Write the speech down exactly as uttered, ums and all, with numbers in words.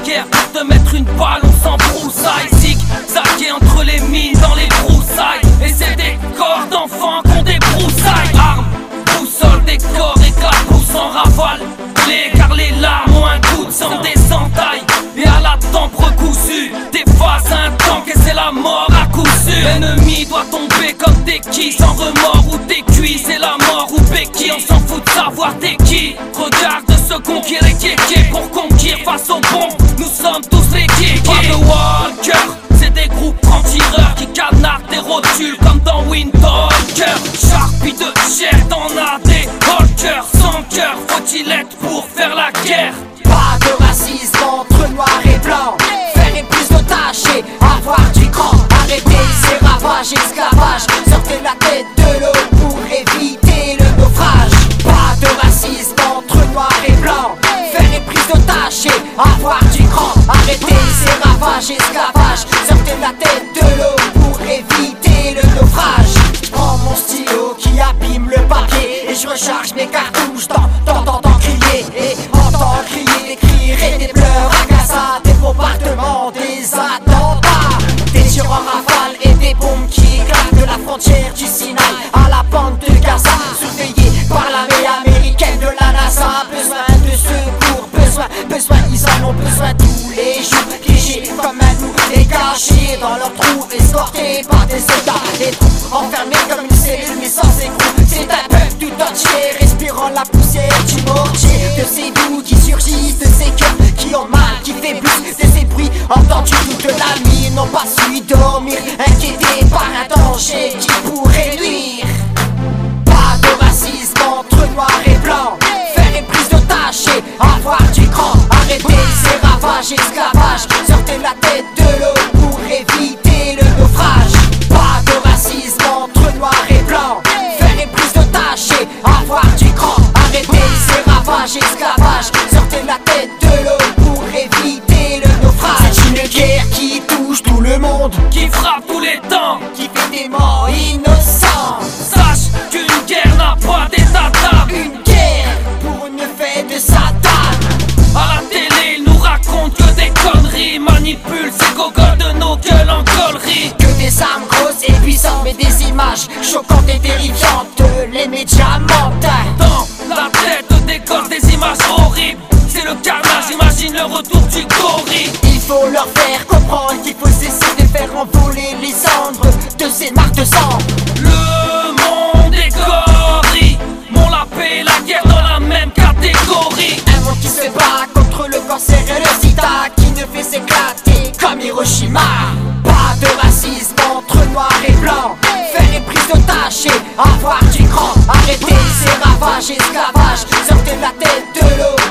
guerre pour te mettre une balle, on s'embroussaille. Zig, zagué entre les mines dans les broussailles. Et c'est des corps d'enfants qu'on débroussaille. Armes, boussole, décor, éclabousse en rafale. Les car les larmes ont un coup de sang, des entailles. Et à la tempe recousue, t'effaces un tank et c'est la mort à coup sûr. L'ennemi doit tomber comme t'es qui, sans remords ou t'es cuit, c'est la mort ou béquille. On s'en fout de savoir t'es qui. Regarde ce conquérir les kékés pour conquérir face aux bombes. Nous sommes tous les kékés. Pas de walker, c'est des groupes francs-tireurs qui canardent des rotules comme dans Windtalker. Charpie de chair, t'en as des holkers sans cœur. Faut-il être pour faire la guerre? Pas de racisme entre noir et blanc. Faire et plus d'otages et avoir du cran. Arrêtez ces ravages, esclavage. Sortez la tête de l'eau pour éviter le naufrage. Pas de racisme entre noir et blanc. Faire et plus d'otages et avoir du cran. Arrêtez ces ravages, esclavage. Sortez la tête de l'eau pour éviter le naufrage. Je prends mon stylo qui abîme le papier et je recharge mes cartouches dans, dans, dans, dans crier. Et entends crier des cris et des pleurs à Gaza, des bombardements, des attentats, des tirs en rafale et des bombes qui éclatent de la frontière du Sinaï à la bande de Gaza, surveillés par l'armée américaine de la NASA. Besoin de secours, besoin, besoin, ils en ont besoin tous les jours. Piégés comme un loup, dégagés dans leurs trous, escortés par des soldats, des troupes enfermés comme une cellule mais sans écrou. C'est un peuple tout entier, respirant la poussière du mortier, de ces bouts qui surgissent, de ces cœurs qui ont mal, qui faiblissent, de ces bruits entendus toute la nuit, n'ont pas su dormir, inquiétés par un danger qui pourrait nuire. Pas de racisme entre noir et blanc. Faire et plus d'otages et avoir du cran. Arrêtez ces ravages, esclavage. Sortez la tête de l'eau pour éviter le naufrage. Pas de racisme entre noir et blanc. Faire et plus d'otages et avoir du cran. Arrêtez ces ravages, esclavage. Sortez la tête de l'eau pour éviter le naufrage. C'est une guerre qui touche tout le monde, Qui frappe tous les temps, qui fait des morts innocents. sache qu'une guerre n'a pas d'état d'âme. Une guerre pour une fête de Satan. À la télé, ils nous racontent que des conneries, manipulent ces gogoles de nos gueules en collerie. Que des armes grosses et puissantes, mais des images choquantes et terrifiantes. Les médias mentent. Dans la tête des corps, des images horribles. C'est le carnage, imagine le retour du gorille. Il faut leur faire comprendre qu'il faut cesser de faire envoler les cendres de ces marques de sang. Le monde est gorille, mon la paix et la guerre dans la même catégorie. Un monde qui se bat contre le cancer et le sida, qui ne fait s'éclater comme Hiroshima. Pas de racisme entre noir et blanc. Faire et prise d'otages et avoir du cran. Arrêtez ces ravages, esclavage. Sortez la tête de l'eau